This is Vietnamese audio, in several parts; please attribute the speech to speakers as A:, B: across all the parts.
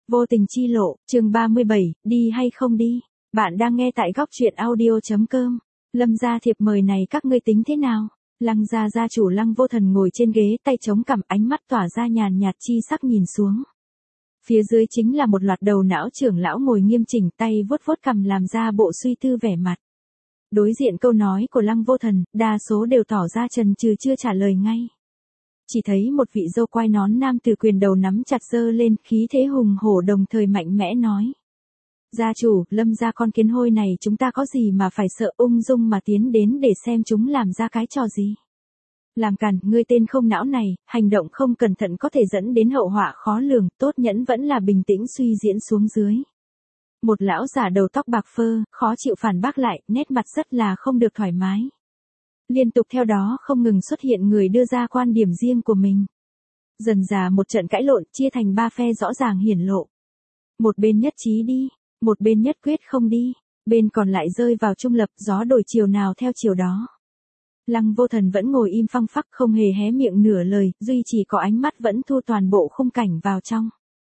A: Vô tình chi lộ, chương 37, đi hay không đi? Bạn đang nghe tại góc truyện audio.com. Lâm gia thiệp mời này các ngươi tính thế nào? Lăng gia gia chủ Lăng Vô Thần ngồi trên ghế tay chống cằm, ánh mắt tỏa ra nhàn nhạt chi sắc nhìn xuống. Phía dưới chính là một loạt đầu não trưởng lão ngồi nghiêm chỉnh, tay vuốt vuốt cằm làm ra bộ suy tư vẻ mặt. Đối diện câu nói của Lăng Vô Thần, đa số đều tỏ ra chần chừ chưa trả lời ngay. Chỉ thấy một vị dâu quai nón nam tử quyền đầu nắm chặt giơ lên, khí thế hùng hổ đồng thời mạnh mẽ nói. Gia chủ, Lâm gia con kiến hôi này chúng ta có gì mà phải sợ, ung dung mà tiến đến để xem chúng làm ra cái trò gì. Làm càn, ngươi tên không não này, hành động không cẩn thận có thể dẫn đến hậu họa khó lường, tốt nhẫn vẫn là bình tĩnh suy diễn xuống dưới. Một lão già đầu tóc bạc phơ, khó chịu phản bác lại, nét mặt rất là không được thoải mái. Liên tục theo đó không ngừng xuất hiện người đưa ra quan điểm riêng của mình. Dần dà một trận cãi lộn chia thành ba phe rõ ràng hiển lộ. Một bên nhất trí đi, một bên nhất quyết không đi, bên còn lại rơi vào trung lập, gió đổi chiều nào theo chiều đó. Lăng Vô Thần vẫn ngồi im phăng phắc không hề hé miệng nửa lời, duy chỉ có ánh mắt vẫn thu toàn bộ khung cảnh vào trong.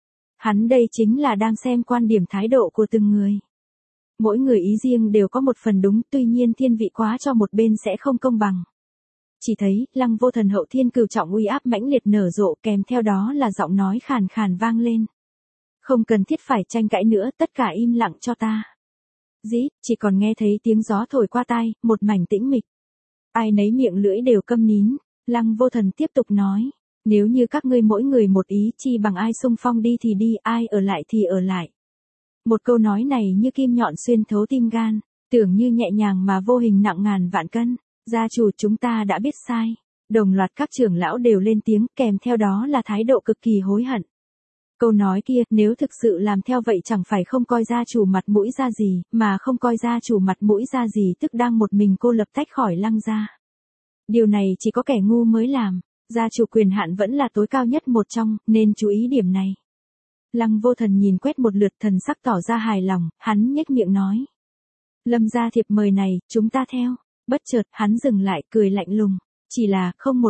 A: Hắn đây chính là đang xem quan điểm thái độ của từng người. Mỗi người ý riêng đều có một phần đúng, tuy nhiên thiên vị quá cho một bên sẽ không công bằng. Chỉ thấy, Lăng Vô Thần hậu thiên cửu trọng uy áp mãnh liệt nở rộ, kèm theo đó là giọng nói khàn khàn vang lên. Không cần thiết phải tranh cãi nữa, tất cả im lặng cho ta. Dĩ, chỉ còn nghe thấy tiếng gió thổi qua tai, một mảnh tĩnh mịch. Ai nấy miệng lưỡi đều câm nín, Lăng Vô Thần tiếp tục nói. Nếu như các ngươi mỗi người một ý, chi bằng ai xung phong đi thì đi, ai ở lại thì ở lại. Một câu nói này như kim nhọn xuyên thấu tim gan, tưởng như nhẹ nhàng mà vô hình nặng ngàn vạn cân. Gia chủ, chúng ta đã biết sai. Đồng loạt các trưởng lão đều lên tiếng, kèm theo đó là thái độ cực kỳ hối hận. Câu nói kia, nếu thực sự làm theo vậy chẳng phải không coi gia chủ mặt mũi ra gì, mà không coi gia chủ mặt mũi ra gì tức đang một mình cô lập tách khỏi Lăng gia. Điều này chỉ có kẻ ngu mới làm, gia chủ quyền hạn vẫn là tối cao nhất một trong, nên chú ý điểm này. Lăng Vô Thần nhìn quét một lượt, thần sắc tỏ ra hài lòng, hắn nhếch miệng nói. Lâm gia thiệp mời này, chúng ta theo. Bất chợt, hắn dừng lại, cười lạnh lùng. Chỉ là, không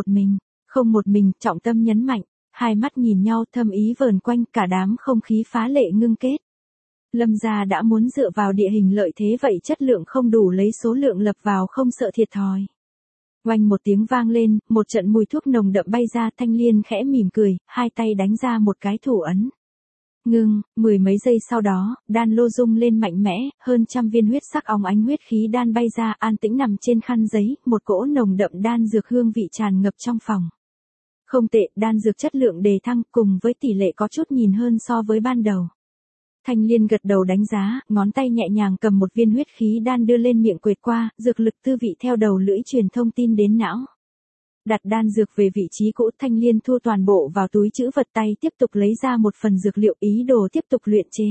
A: một mình, trọng tâm nhấn mạnh. Hai mắt nhìn nhau, thâm ý vờn quanh, cả đám không khí phá lệ ngưng kết. Lâm gia đã muốn dựa vào địa hình lợi thế vậy chất lượng không đủ lấy số lượng lập vào không sợ thiệt thòi. Oanh một tiếng vang lên, một trận mùi thuốc nồng đậm bay ra, Thanh Liên khẽ mỉm cười, hai tay đánh ra một cái thủ ấn. Ngưng, mười mấy giây sau đó, đan lô rung lên mạnh mẽ, hơn trăm viên huyết sắc óng ánh huyết khí đan bay ra, an tĩnh nằm trên khăn giấy, một cỗ nồng đậm đan dược hương vị tràn ngập trong phòng. Không tệ, đan dược chất lượng đề thăng, cùng với tỷ lệ có chút nhìn hơn so với ban đầu. Thanh Liên gật đầu đánh giá, ngón tay nhẹ nhàng cầm một viên huyết khí đan đưa lên miệng quệt qua, dược lực tư vị theo đầu lưỡi truyền thông tin đến não. Đặt đan dược về vị trí cũ, Thanh Liên thu toàn bộ vào túi trữ vật, tay tiếp tục lấy ra một phần dược liệu, ý đồ tiếp tục luyện chế.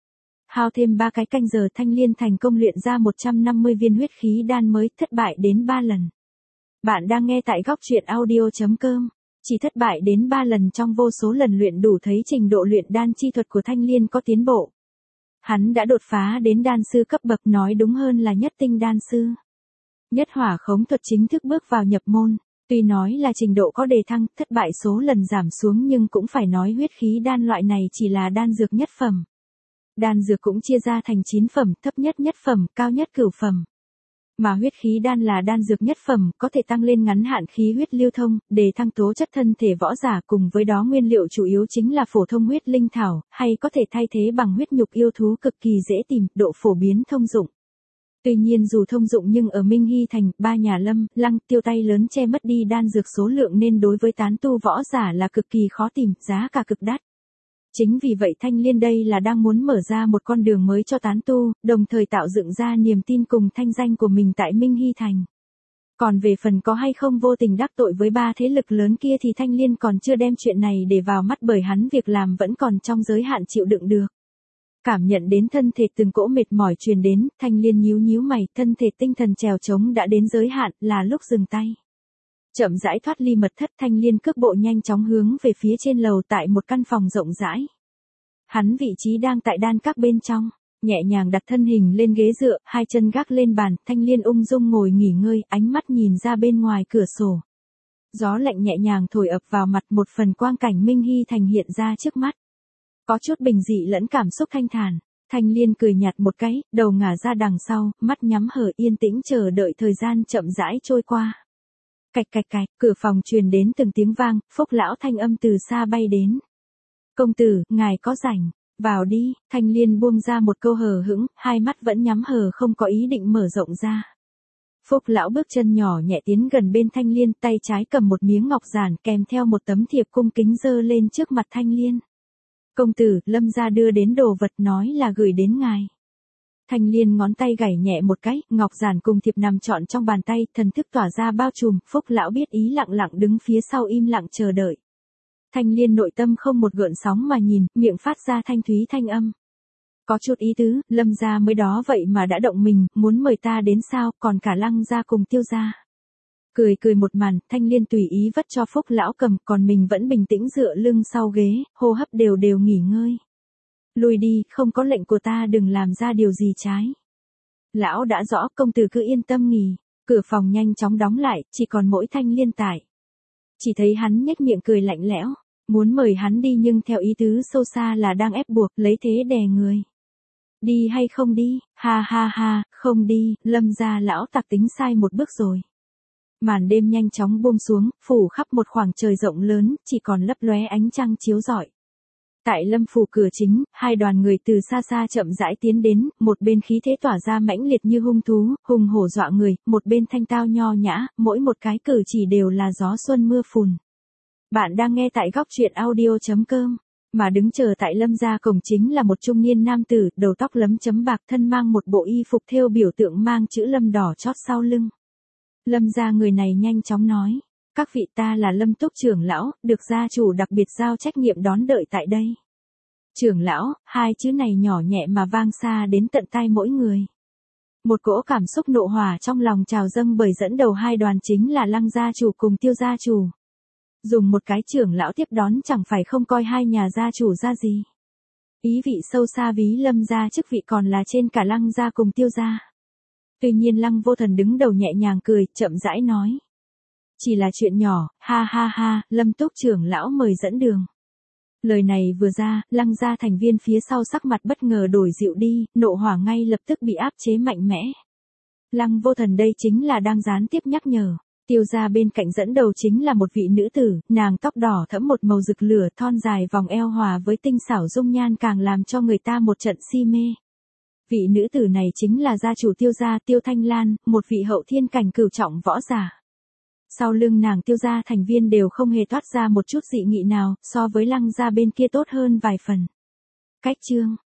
A: Hao thêm 3 cái canh giờ, Thanh Liên thành công luyện ra 150 viên huyết khí đan mới, thất bại đến 3 lần. Bạn đang nghe tại góc truyện audio.com. Chỉ thất bại đến 3 lần trong vô số lần luyện đủ thấy trình độ luyện đan chi thuật của Thanh Liên có tiến bộ. Hắn đã đột phá đến đan sư cấp bậc, nói đúng hơn là nhất tinh đan sư. Nhất hỏa khống thuật chính thức bước vào nhập môn. Tuy nói là trình độ có đề thăng, thất bại số lần giảm xuống, nhưng cũng phải nói huyết khí đan loại này chỉ là đan dược nhất phẩm. Đan dược cũng chia ra thành 9 phẩm, thấp nhất nhất phẩm, cao nhất cửu phẩm. Mà huyết khí đan là đan dược nhất phẩm, có thể tăng lên ngắn hạn khí huyết lưu thông, đề thăng tố chất thân thể võ giả, cùng với đó nguyên liệu chủ yếu chính là phổ thông huyết linh thảo, hay có thể thay thế bằng huyết nhục yêu thú, cực kỳ dễ tìm, độ phổ biến thông dụng. Tuy nhiên dù thông dụng nhưng ở Minh Hy Thành, 3 nhà Lâm, Lăng, Tiêu tay lớn che mất đi đan dược số lượng nên đối với tán tu võ giả là cực kỳ khó tìm, giá cả cực đắt. Chính vì vậy Thanh Liên đây là đang muốn mở ra một con đường mới cho tán tu, đồng thời tạo dựng ra niềm tin cùng thanh danh của mình tại Minh Hy Thành. Còn về phần có hay không vô tình đắc tội với 3 thế lực lớn kia thì Thanh Liên còn chưa đem chuyện này để vào mắt, bởi hắn việc làm vẫn còn trong giới hạn chịu đựng được. Cảm nhận đến thân thể từng cỗ mệt mỏi truyền đến, Thanh Liên nhíu nhíu mày, thân thể tinh thần trèo trống đã đến giới hạn, là lúc dừng tay. Chậm rãi thoát ly mật thất, Thanh Liên cước bộ nhanh chóng hướng về phía trên lầu tại một căn phòng rộng rãi. Hắn vị trí đang tại đan các bên trong, nhẹ nhàng đặt thân hình lên ghế dựa, hai chân gác lên bàn, Thanh Liên ung dung ngồi nghỉ ngơi, ánh mắt nhìn ra bên ngoài cửa sổ. Gió lạnh nhẹ nhàng thổi ập vào mặt, một phần quang cảnh Minh Hy Thành hiện ra trước mắt. Có chút bình dị lẫn cảm xúc thanh thản. Thanh Liên cười nhạt một cái, đầu ngả ra đằng sau, mắt nhắm hở yên tĩnh chờ đợi thời gian chậm rãi trôi qua. Cạch cạch cạch, cửa phòng truyền đến từng tiếng vang, Phúc lão thanh âm từ xa bay đến. Công tử, ngài có rảnh, vào đi. Thanh Liên buông ra một câu hờ hững, hai mắt vẫn nhắm hờ không có ý định mở rộng ra. Phúc lão bước chân nhỏ nhẹ tiến gần bên Thanh Liên, tay trái cầm một miếng ngọc giản kèm theo một tấm thiệp cung kính dơ lên trước mặt Thanh Liên. Công tử, Lâm gia đưa đến đồ vật nói là gửi đến ngài. Thanh Liên ngón tay gảy nhẹ một cái, ngọc giản cùng thiệp nằm trọn trong bàn tay, thần thức tỏa ra bao trùm, Phúc lão biết ý lặng lặng đứng phía sau im lặng chờ đợi. Thanh Liên nội tâm không một gợn sóng mà nhìn, miệng phát ra thanh thúy thanh âm. Có chút ý tứ, Lâm gia mới đó vậy mà đã động mình, muốn mời ta đến sao, còn cả Lăng gia cùng Tiêu gia. Cười cười một màn, Thanh Liên tùy ý vất cho Phúc lão cầm, còn mình vẫn bình tĩnh dựa lưng sau ghế, hô hấp đều đều nghỉ ngơi. Lùi đi, không có lệnh của ta đừng làm ra điều gì trái. Lão đã rõ, công tử cứ yên tâm nghỉ. Cửa phòng nhanh chóng đóng lại, chỉ còn mỗi Thanh Liên tại. Chỉ thấy hắn nhếch miệng cười lạnh lẽo, muốn mời hắn đi nhưng theo ý tứ sâu xa là đang ép buộc, lấy thế đè người. Đi hay không đi, ha ha ha, không đi, Lâm gia lão tặc tính sai một bước rồi. Màn đêm nhanh chóng buông xuống, phủ khắp một khoảng trời rộng lớn, chỉ còn lấp lóe ánh trăng chiếu rọi. Tại Lâm phủ cửa chính, hai đoàn người từ xa xa chậm rãi tiến đến, một bên khí thế tỏa ra mãnh liệt như hung thú, hùng hổ dọa người, một bên thanh tao nho nhã, mỗi một cái cử chỉ đều là gió xuân mưa phùn. Bạn đang nghe tại góc truyện audio.com. Mà đứng chờ tại Lâm gia cổng chính là một trung niên nam tử, đầu tóc lấm chấm bạc, thân mang một bộ y phục thêu biểu tượng mang chữ Lâm đỏ chót sau lưng. Lâm gia người này nhanh chóng nói, các vị, ta là Lâm Túc trưởng lão, được gia chủ đặc biệt giao trách nhiệm đón đợi tại đây. Trưởng lão, hai chữ này nhỏ nhẹ mà vang xa đến tận tai mỗi người. Một cỗ cảm xúc nộ hỏa trong lòng trào dâng bởi dẫn đầu hai đoàn chính là Lăng gia chủ cùng Tiêu gia chủ. Dùng một cái trưởng lão tiếp đón chẳng phải không coi hai nhà gia chủ ra gì. Ý vị sâu xa ví Lâm gia chức vị còn là trên cả Lăng gia cùng Tiêu gia. Tuy nhiên Lăng Vô Thần đứng đầu nhẹ nhàng cười, chậm rãi nói. Chỉ là chuyện nhỏ, ha ha ha, Lâm Túc trưởng lão mời dẫn đường. Lời này vừa ra, Lăng gia thành viên phía sau sắc mặt bất ngờ đổi dịu đi, nộ hỏa ngay lập tức bị áp chế mạnh mẽ. Lăng Vô Thần đây chính là đang gián tiếp nhắc nhở. Tiêu gia bên cạnh dẫn đầu chính là một vị nữ tử, nàng tóc đỏ thẫm một màu rực lửa, thon dài vòng eo hòa với tinh xảo dung nhan càng làm cho người ta một trận si mê. Vị nữ tử này chính là gia chủ Tiêu gia Tiêu Thanh Lan, một vị hậu thiên cảnh cửu trọng võ giả. Sau lưng nàng Tiêu gia thành viên đều không hề toát ra một chút dị nghị nào, so với Lăng gia bên kia tốt hơn vài phần. Cách chương,